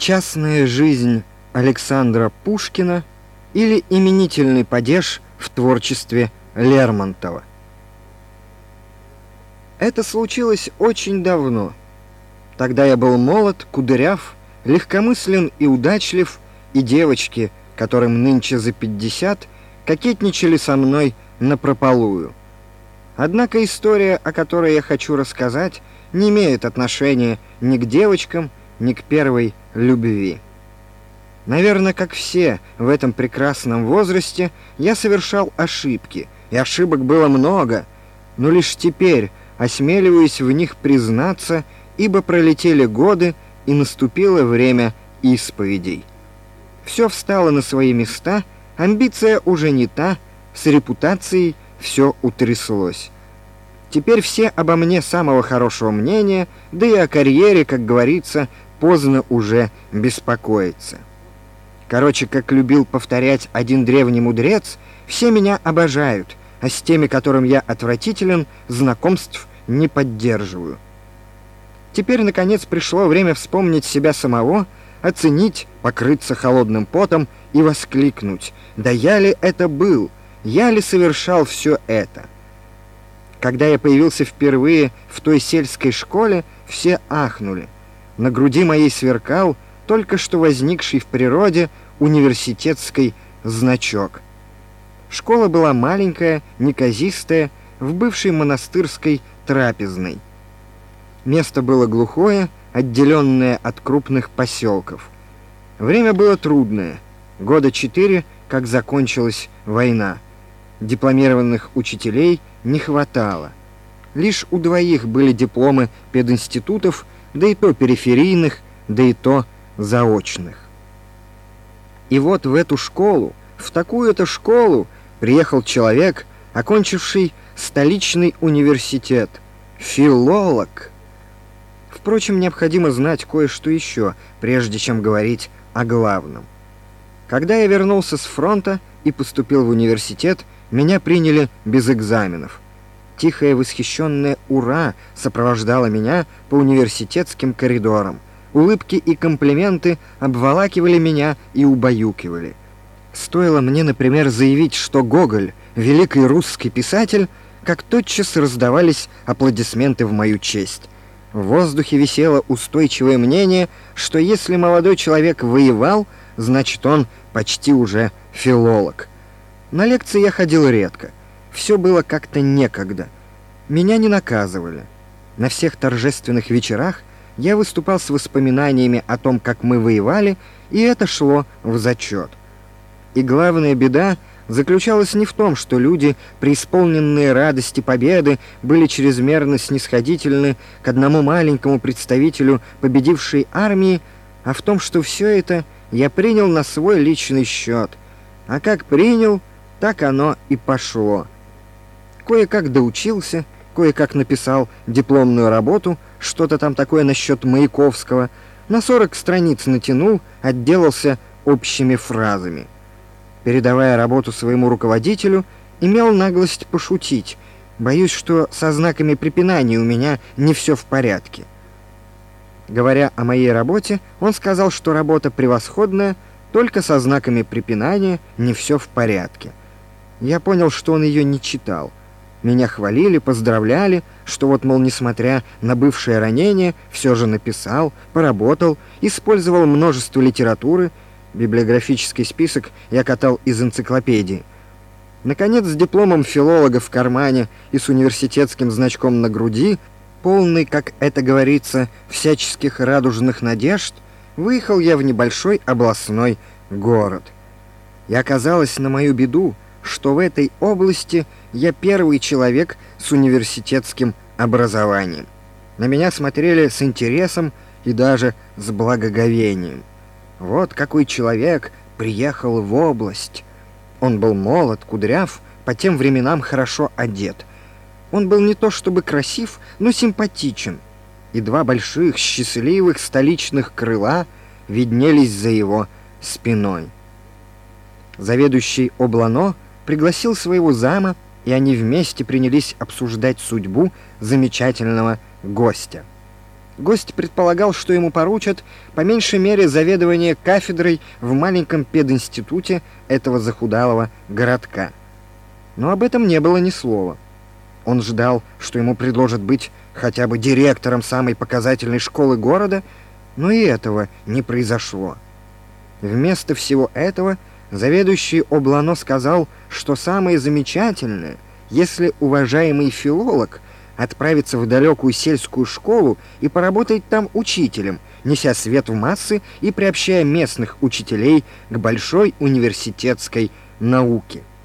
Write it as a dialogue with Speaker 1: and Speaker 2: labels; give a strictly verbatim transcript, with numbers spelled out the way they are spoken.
Speaker 1: Частная жизнь Александра Пушкина или именительный падеж в творчестве Лермонтова. Это случилось очень давно. Тогда я был молод, кудряв, легкомыслен и удачлив, и девочки, которым нынче за пятьдесят, кокетничали со мной напропалую. Однако история, о которой я хочу рассказать, не имеет отношения ни к девочкам, ни к первой любви. Наверное, как все в этом прекрасном возрасте, я совершал ошибки, и ошибок было много, но лишь теперь осмеливаюсь в них признаться, ибо пролетели годы, и наступило время исповедей. Все встало на свои места, амбиция уже не та, с репутацией все утряслось. Теперь все обо мне самого хорошего мнения, да и о карьере, как говорится, поздно уже беспокоиться. Короче, как любил повторять один древний мудрец, все меня обожают, а с теми, которым я отвратителен, знакомств не поддерживаю. Теперь, наконец, пришло время вспомнить себя самого, оценить, покрыться холодным потом и воскликнуть: «Да я ли это был? Я ли совершал все это?» Когда я появился впервые в той сельской школе, все ахнули. На груди моей сверкал только что возникший в природе университетский значок. Школа была маленькая, неказистая, в бывшей монастырской трапезной. Место было глухое, отделенное от крупных поселков. Время было трудное. Года четыре, как закончилась война. Дипломированных учителей не хватало. Лишь у двоих были дипломы пединститутов, да и то периферийных, да и то заочных. И вот в эту школу, в такую-то школу приехал человек, окончивший столичный университет, филолог. Впрочем, необходимо знать кое-что еще, прежде чем говорить о главном. Когда я вернулся с фронта и поступил в университет, меня приняли без экзаменов. Тихое восхищенное «Ура!» сопровождало меня по университетским коридорам. Улыбки и комплименты обволакивали меня и убаюкивали. Стоило мне, например, заявить, что Гоголь — великий русский писатель, как тотчас раздавались аплодисменты в мою честь. В воздухе висело устойчивое мнение, что если молодой человек воевал, значит, он почти уже филолог. На лекции я ходил редко. Все было как-то некогда. Меня не наказывали. На всех торжественных вечерах я выступал с воспоминаниями о том, как мы воевали, и это шло в зачет. И главная беда заключалась не в том, что люди, преисполненные радости победы, были чрезмерно снисходительны к одному маленькому представителю победившей армии, а в том, что все это я принял на свой личный счет. А как принял, так оно и пошло. Кое-как доучился, кое-как написал дипломную работу, что-то там такое насчет Маяковского, на сорок страниц натянул, отделался общими фразами. Передавая работу своему руководителю, имел наглость пошутить: «Боюсь, что со знаками препинания у меня не все в порядке». Говоря о моей работе, он сказал, что работа превосходная, только со знаками препинания не все в порядке. Я понял, что он ее не читал. Меня хвалили, поздравляли, что вот, мол, несмотря на бывшее ранение, все же написал, поработал, использовал множество литературы. Библиографический список я катал из энциклопедии. Наконец, с дипломом филолога в кармане и с университетским значком на груди, полный, как это говорится, всяческих радужных надежд, выехал я в небольшой областной город. И оказалось на мою беду, что в этой области я первый человек с университетским образованием. На меня смотрели с интересом и даже с благоговением. Вот какой человек приехал в область. Он был молод, кудряв, по тем временам хорошо одет. Он был не то чтобы красив, но симпатичен. И два больших, счастливых столичных крыла виднелись за его спиной. Заведующий облано пригласил своего зама, и они вместе принялись обсуждать судьбу замечательного гостя. Гость предполагал, что ему поручат по меньшей мере заведование кафедрой в маленьком пединституте этого захудалого городка. Но об этом не было ни слова. Он ждал, что ему предложат быть хотя бы директором самой показательной школы города, но и этого не произошло. Вместо всего этого заведующий Облано сказал, что самое замечательное, если уважаемый филолог отправится в далекую сельскую школу и поработает там учителем, неся свет в массы и приобщая местных учителей к большой университетской науке.